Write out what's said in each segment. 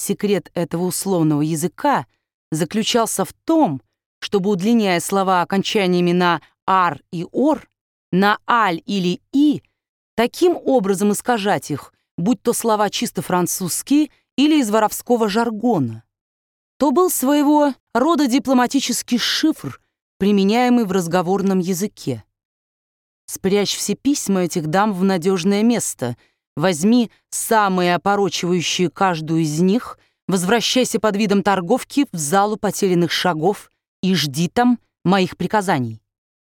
секрет этого условного языка заключался в том, чтобы, удлиняя слова окончаниями на «ар» и «ор», на «аль» или «и», таким образом искажать их, будь то слова чисто французские или из воровского жаргона. То был своего рода дипломатический шифр, применяемый в разговорном языке. Спрячь все письма этих дам в надежное место, возьми самые опорочивающие каждую из них, возвращайся под видом торговки в залу потерянных шагов и жди там моих приказаний.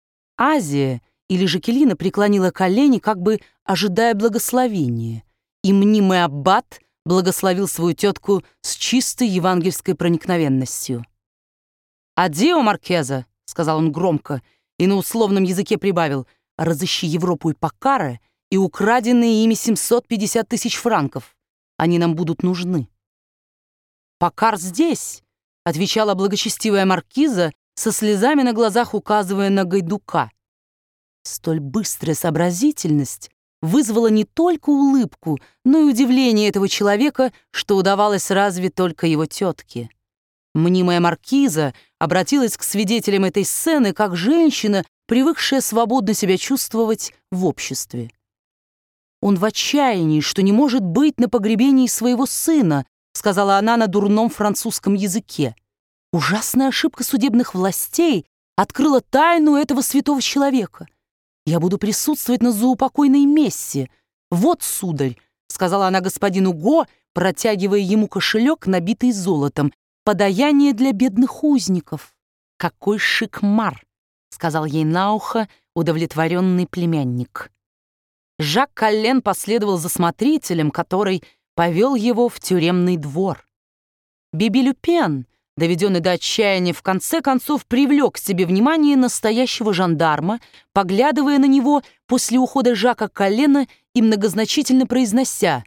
Азия или Жакелина преклонила колени, как бы ожидая благословения, и мнимый аббат благословил свою тетку с чистой евангельской проникновенностью. «Адио, маркеза», — сказал он громко, и на условном языке прибавил: «Разыщи Европу и Поккара и украденные ими 750 000 франков. Они нам будут нужны». «Поккар здесь», — отвечала благочестивая маркиза, со слезами на глазах указывая на Гайдука. Столь быстрая сообразительность вызвала не только улыбку, но и удивление этого человека, что удавалось разве только его тетке. Мнимая маркиза обратилась к свидетелям этой сцены как женщина, привыкшая свободно себя чувствовать в обществе. «Он в отчаянии, что не может быть на погребении своего сына», сказала она на дурном французском языке. «Ужасная ошибка судебных властей открыла тайну этого святого человека. Я буду присутствовать на заупокойной мессе. Вот, сударь», сказала она господину Го, протягивая ему кошелек, набитый золотом, «подаяние для бедных узников». «Какой шикмар», сказал ей на ухо удовлетворенный племянник. Жак Коллен последовал за смотрителем, который повел его в тюремный двор. Биби Люпен, доведенный до отчаяния, в конце концов привлек к себе внимание настоящего жандарма, поглядывая на него после ухода Жака Коллена и многозначительно произнося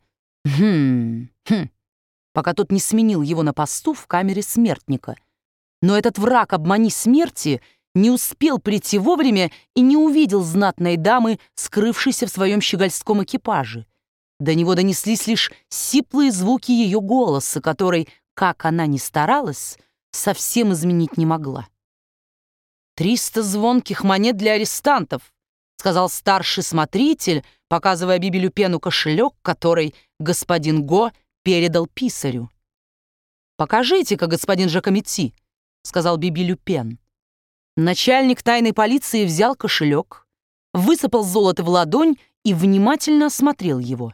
пока тот не сменил его на посту в камере смертника. Но этот враг обмани смерти не успел прийти вовремя и не увидел знатной дамы, скрывшейся в своем щегольском экипаже. До него донеслись лишь сиплые звуки ее голоса, который, как она ни старалась, совсем изменить не могла. «300 звонких монет для арестантов», сказал старший смотритель, показывая Биби Люпену кошелек, который господин Го передал писарю. «Покажите-ка, господин Жакометти», сказал Биби Люпен. Начальник тайной полиции взял кошелек, высыпал золото в ладонь и внимательно осмотрел его.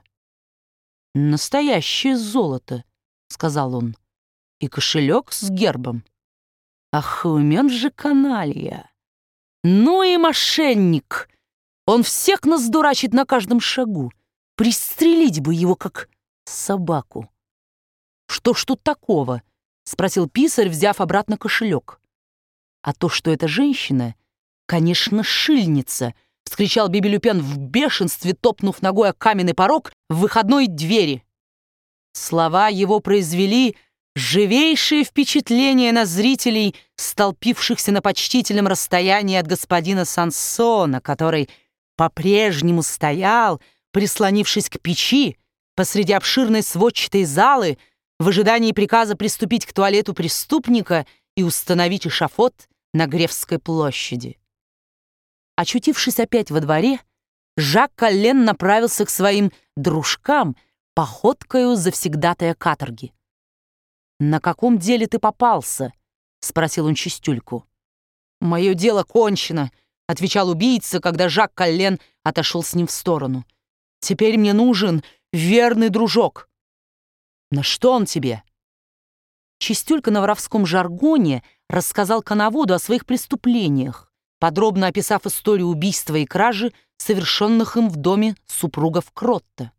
«Настоящее золото», — сказал он, — «и кошелек с гербом. Ах, умен же каналья! Ну и мошенник! Он всех нас дурачит на каждом шагу. Пристрелить бы его, как собаку». «Что ж тут такого?» — спросил писарь, взяв обратно кошелек. «А то, что эта женщина, конечно, шильница», — вскричал Биби Люпен в бешенстве, топнув ногой о каменный порог в выходной двери. Слова его произвели живейшее впечатление на зрителей, столпившихся на почтительном расстоянии от господина Сансона, который по-прежнему стоял, прислонившись к печи, посреди обширной сводчатой залы, в ожидании приказа приступить к туалету преступника и установить эшафот на Гревской площади. Очутившись опять во дворе, Жак Коллен направился к своим дружкам походкою завсегдатая каторги. «На каком деле ты попался?» — спросил он Чистюльку. «Мое дело кончено», — отвечал убийца, когда Жак Коллен отошел с ним в сторону. «Теперь мне нужен верный дружок». «На что он тебе?» Чистюлька на воровском жаргоне рассказал коноводу о своих преступлениях, подробно описав историю убийства и кражи, совершенных им в доме супругов Кротта.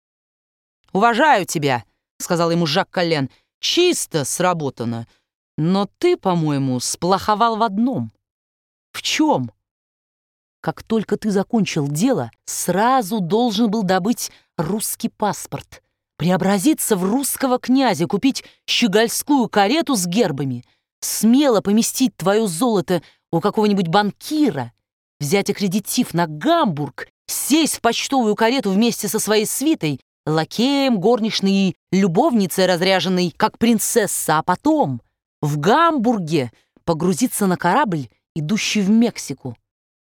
«Уважаю тебя», — сказал ему Жак Коллен, — «чисто сработано. Но ты, по-моему, сплоховал в одном». «В чем?» «Как только ты закончил дело, сразу должен был добыть русский паспорт, преобразиться в русского князя, купить щегольскую карету с гербами, смело поместить твое золото у какого-нибудь банкира, взять аккредитив на Гамбург, сесть в почтовую карету вместе со своей свитой, лакеем, горничной и любовницей, разряженной как принцесса, а потом в Гамбурге погрузиться на корабль, идущий в Мексику.